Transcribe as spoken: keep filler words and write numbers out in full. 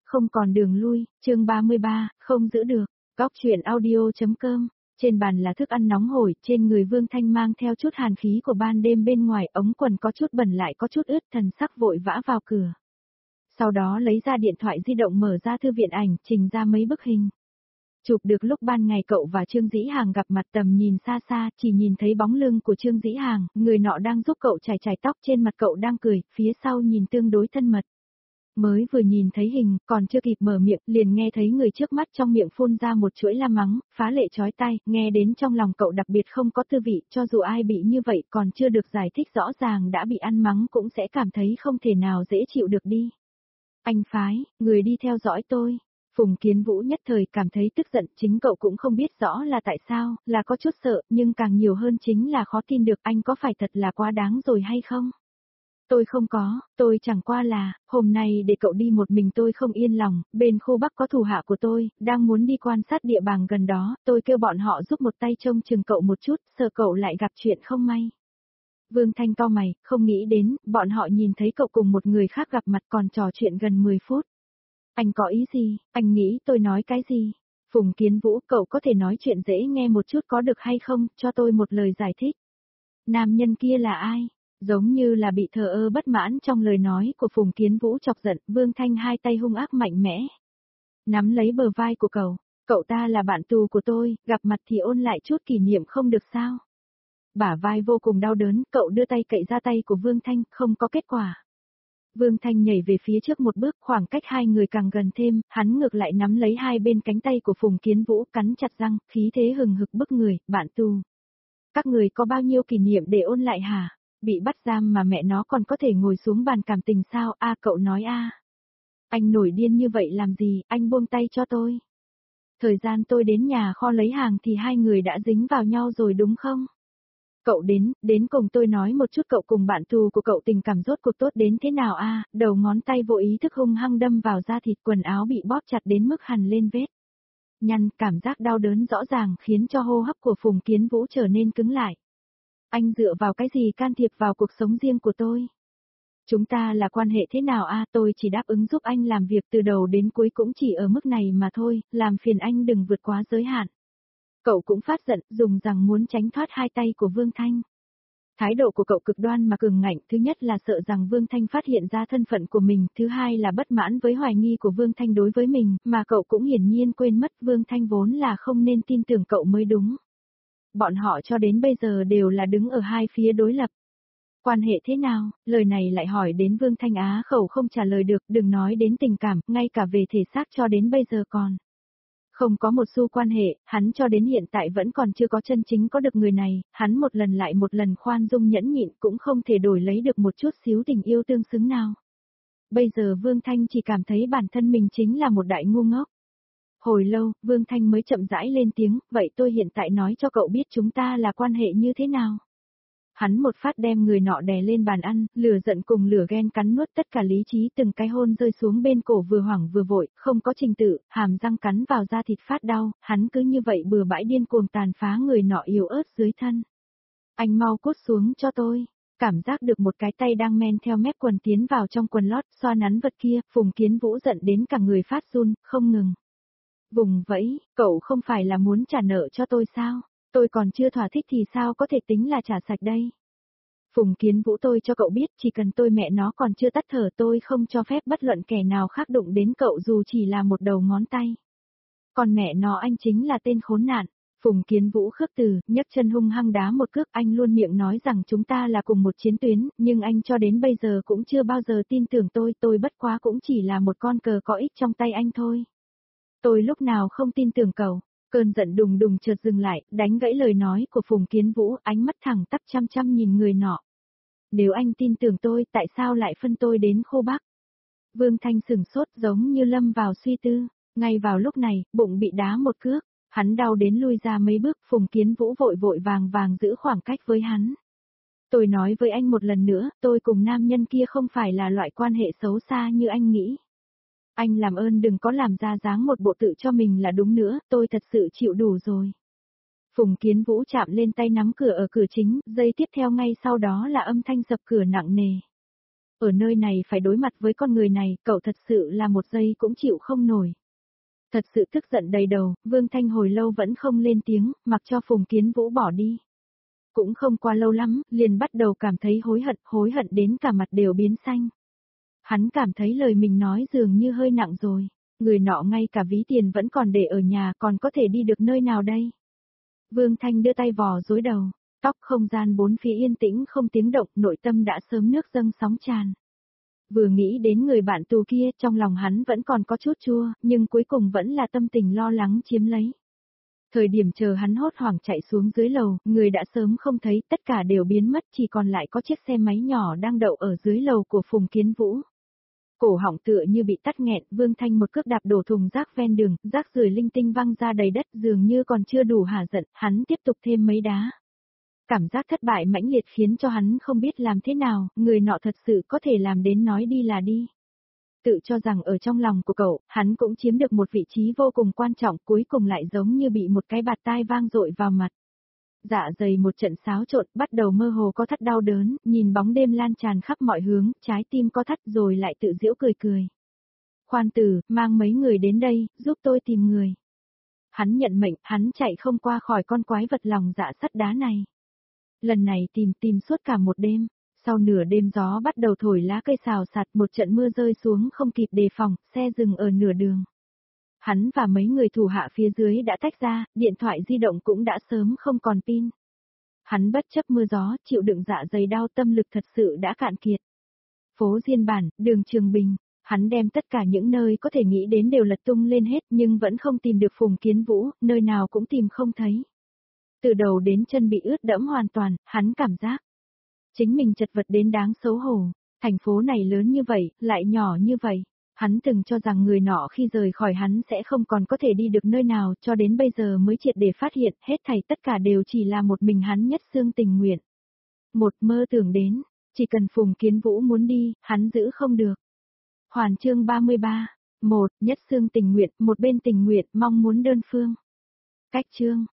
không còn đường lui, chương ba mươi ba, không giữ được, góc chuyện audio.com, trên bàn là thức ăn nóng hổi, trên người Vương Thanh mang theo chút hàn khí của ban đêm bên ngoài, ống quần có chút bẩn lại có chút ướt, thần sắc vội vã vào cửa. Sau đó lấy ra điện thoại di động mở ra thư viện ảnh, trình ra mấy bức hình. Chụp được lúc ban ngày cậu và Trương Dĩ Hàng gặp mặt, tầm nhìn xa xa, chỉ nhìn thấy bóng lưng của Trương Dĩ Hàng, người nọ đang giúp cậu chải chải tóc, trên mặt cậu đang cười, phía sau nhìn tương đối thân mật. Mới vừa nhìn thấy hình, còn chưa kịp mở miệng, liền nghe thấy người trước mắt trong miệng phun ra một chuỗi la mắng, phá lệ chói tai, nghe đến trong lòng cậu đặc biệt không có tư vị, cho dù ai bị như vậy còn chưa được giải thích rõ ràng đã bị ăn mắng cũng sẽ cảm thấy không thể nào dễ chịu được đi. Anh phái, người đi theo dõi tôi. Phùng Kiến Vũ nhất thời cảm thấy tức giận, chính cậu cũng không biết rõ là tại sao, là có chút sợ, nhưng càng nhiều hơn chính là khó tin được anh có phải thật là quá đáng rồi hay không? Tôi không có, tôi chẳng qua là, hôm nay để cậu đi một mình tôi không yên lòng, bên khu Bắc có thủ hạ của tôi, đang muốn đi quan sát địa bàn gần đó, tôi kêu bọn họ giúp một tay trông chừng cậu một chút, sợ cậu lại gặp chuyện không may. Vương Thanh cau mày, không nghĩ đến, bọn họ nhìn thấy cậu cùng một người khác gặp mặt còn trò chuyện gần mười phút. Anh có ý gì, anh nghĩ tôi nói cái gì? Phùng Kiến Vũ, cậu có thể nói chuyện dễ nghe một chút có được hay không, cho tôi một lời giải thích. Nam nhân kia là ai? Giống như là bị thờ ơ bất mãn trong lời nói của Phùng Kiến Vũ chọc giận, Vương Thanh hai tay hung ác mạnh mẽ. Nắm lấy bờ vai của cậu, cậu ta là bạn tù của tôi, gặp mặt thì ôn lại chút kỷ niệm không được sao? Bả vai vô cùng đau đớn, cậu đưa tay cậy ra tay của Vương Thanh, không có kết quả. Vương Thanh nhảy về phía trước một bước, khoảng cách hai người càng gần thêm, hắn ngược lại nắm lấy hai bên cánh tay của Phùng Kiến Vũ, cắn chặt răng, khí thế hừng hực bức người, bạn tù. Các người có bao nhiêu kỷ niệm để ôn lại hả? Bị bắt giam mà mẹ nó còn có thể ngồi xuống bàn cảm tình sao? A cậu nói a. Anh nổi điên như vậy làm gì, anh buông tay cho tôi. Thời gian tôi đến nhà kho lấy hàng thì hai người đã dính vào nhau rồi đúng không? Cậu đến, đến cùng tôi nói một chút cậu cùng bạn tù của cậu tình cảm rốt cuộc tốt đến thế nào a? Đầu ngón tay vô ý thức hung hăng đâm vào da thịt, quần áo bị bóp chặt đến mức hằn lên vết. Nhăn, cảm giác đau đớn rõ ràng khiến cho hô hấp của Phùng Kiến Vũ trở nên cứng lại. Anh dựa vào cái gì can thiệp vào cuộc sống riêng của tôi? Chúng ta là quan hệ thế nào a? Tôi chỉ đáp ứng giúp anh làm việc từ đầu đến cuối cũng chỉ ở mức này mà thôi, làm phiền anh đừng vượt quá giới hạn. Cậu cũng phát giận, dùng rằng muốn tránh thoát hai tay của Vương Thanh. Thái độ của cậu cực đoan mà cường ngạnh, thứ nhất là sợ rằng Vương Thanh phát hiện ra thân phận của mình, thứ hai là bất mãn với hoài nghi của Vương Thanh đối với mình, mà cậu cũng hiển nhiên quên mất Vương Thanh vốn là không nên tin tưởng cậu mới đúng. Bọn họ cho đến bây giờ đều là đứng ở hai phía đối lập. Quan hệ thế nào, lời này lại hỏi đến Vương Thanh á khẩu không trả lời được, đừng nói đến tình cảm, ngay cả về thể xác cho đến bây giờ còn. Không có một xu quan hệ, hắn cho đến hiện tại vẫn còn chưa có chân chính có được người này, hắn một lần lại một lần khoan dung nhẫn nhịn cũng không thể đổi lấy được một chút xíu tình yêu tương xứng nào. Bây giờ Vương Thanh chỉ cảm thấy bản thân mình chính là một đại ngu ngốc. Hồi lâu, Vương Thanh mới chậm rãi lên tiếng, vậy tôi hiện tại nói cho cậu biết chúng ta là quan hệ như thế nào. Hắn một phát đem người nọ đè lên bàn ăn, lửa giận cùng lửa ghen cắn nuốt tất cả lý trí, từng cái hôn rơi xuống bên cổ vừa hoảng vừa vội, không có trình tự, hàm răng cắn vào da thịt phát đau, hắn cứ như vậy bừa bãi điên cuồng tàn phá người nọ yếu ớt dưới thân. Anh mau cút xuống cho tôi. Cảm giác được một cái tay đang men theo mép quần tiến vào trong quần lót, xoa nắn vật kia, Phùng Kiến Vũ giận đến cả người phát run, không ngừng. Vùng vẫy, cậu không phải là muốn trả nợ cho tôi sao? Tôi còn chưa thỏa thích thì sao có thể tính là trả sạch đây? Phùng Kiến Vũ, tôi cho cậu biết chỉ cần tôi mẹ nó còn chưa tắt thở tôi không cho phép bất luận kẻ nào khác đụng đến cậu dù chỉ là một đầu ngón tay. Còn mẹ nó anh chính là tên khốn nạn. Phùng Kiến Vũ khước từ, nhấc chân hung hăng đá một cước, anh luôn miệng nói rằng chúng ta là cùng một chiến tuyến, nhưng anh cho đến bây giờ cũng chưa bao giờ tin tưởng tôi, tôi bất quá cũng chỉ là một con cờ có ích trong tay anh thôi. Tôi lúc nào không tin tưởng cậu. Cơn giận đùng đùng chợt dừng lại, đánh gãy lời nói của Phùng Kiến Vũ, ánh mắt thẳng tắp chăm chăm nhìn người nọ. Nếu anh tin tưởng tôi, tại sao lại phân tôi đến khu Bắc? Vương Thanh sửng sốt giống như lâm vào suy tư, ngay vào lúc này, bụng bị đá một cước, hắn đau đến lui ra mấy bước, Phùng Kiến Vũ vội vội vàng vàng giữ khoảng cách với hắn. Tôi nói với anh một lần nữa, tôi cùng nam nhân kia không phải là loại quan hệ xấu xa như anh nghĩ. Anh làm ơn đừng có làm ra dáng một bộ tự cho mình là đúng nữa, tôi thật sự chịu đủ rồi. Phùng Kiến Vũ chạm lên tay nắm cửa ở cửa chính, giây tiếp theo ngay sau đó là âm thanh dập cửa nặng nề. Ở nơi này phải đối mặt với con người này, cậu thật sự là một giây cũng chịu không nổi. Thật sự tức giận đầy đầu, Vương Thanh hồi lâu vẫn không lên tiếng, mặc cho Phùng Kiến Vũ bỏ đi. Cũng không qua lâu lắm, liền bắt đầu cảm thấy hối hận, hối hận đến cả mặt đều biến xanh. Hắn cảm thấy lời mình nói dường như hơi nặng rồi, người nọ ngay cả ví tiền vẫn còn để ở nhà, còn có thể đi được nơi nào đây? Vương Thanh đưa tay vò rối đầu, tóc không gian bốn phía yên tĩnh không tiếng động, nội tâm đã sớm nước dâng sóng tràn. Vừa nghĩ đến người bạn tù kia, trong lòng hắn vẫn còn có chút chua, nhưng cuối cùng vẫn là tâm tình lo lắng chiếm lấy. Thời điểm chờ hắn hốt hoảng chạy xuống dưới lầu, người đã sớm không thấy, tất cả đều biến mất, chỉ còn lại có chiếc xe máy nhỏ đang đậu ở dưới lầu của Phùng Kiến Vũ. Cổ họng tựa như bị tắc nghẹn, Vương Thanh một cước đạp đổ thùng rác ven đường, rác rưởi linh tinh văng ra đầy đất, dường như còn chưa đủ hả giận, hắn tiếp tục thêm mấy đá. Cảm giác thất bại mãnh liệt khiến cho hắn không biết làm thế nào, người nọ thật sự có thể làm đến nói đi là đi. Tự cho rằng ở trong lòng của cậu, hắn cũng chiếm được một vị trí vô cùng quan trọng, cuối cùng lại giống như bị một cái bạt tai vang dội vào mặt. Dạ dày một trận xáo trộn, bắt đầu mơ hồ có thắt đau đớn, nhìn bóng đêm lan tràn khắp mọi hướng, trái tim có thắt rồi lại tự giễu cười cười. Khoan từ, mang mấy người đến đây, giúp tôi tìm người. Hắn nhận mệnh, hắn chạy không qua khỏi con quái vật lòng dạ sắt đá này. Lần này tìm tìm suốt cả một đêm, sau nửa đêm gió bắt đầu thổi lá cây xào xạc, một trận mưa rơi xuống không kịp đề phòng, xe dừng ở nửa đường. Hắn và mấy người thủ hạ phía dưới đã tách ra, điện thoại di động cũng đã sớm không còn pin. Hắn bất chấp mưa gió, chịu đựng dạ dày đau, tâm lực thật sự đã cạn kiệt. Phố Diên Bản, đường Trường Bình, hắn đem tất cả những nơi có thể nghĩ đến đều lật tung lên hết nhưng vẫn không tìm được Phùng Kiến Vũ, nơi nào cũng tìm không thấy. Từ đầu đến chân bị ướt đẫm hoàn toàn, hắn cảm giác chính mình chật vật đến đáng xấu hổ. Thành phố này lớn như vậy, lại nhỏ như vậy. Hắn từng cho rằng người nọ khi rời khỏi hắn sẽ không còn có thể đi được nơi nào, cho đến bây giờ mới triệt để phát hiện, hết thảy tất cả đều chỉ là một mình hắn nhất xương tình nguyện. Một mơ tưởng đến, chỉ cần Phùng Kiến Vũ muốn đi, hắn giữ không được. Hoàn chương ba mươi ba, một, nhất xương tình nguyện, một bên tình nguyện, mong muốn đơn phương. Cách chương.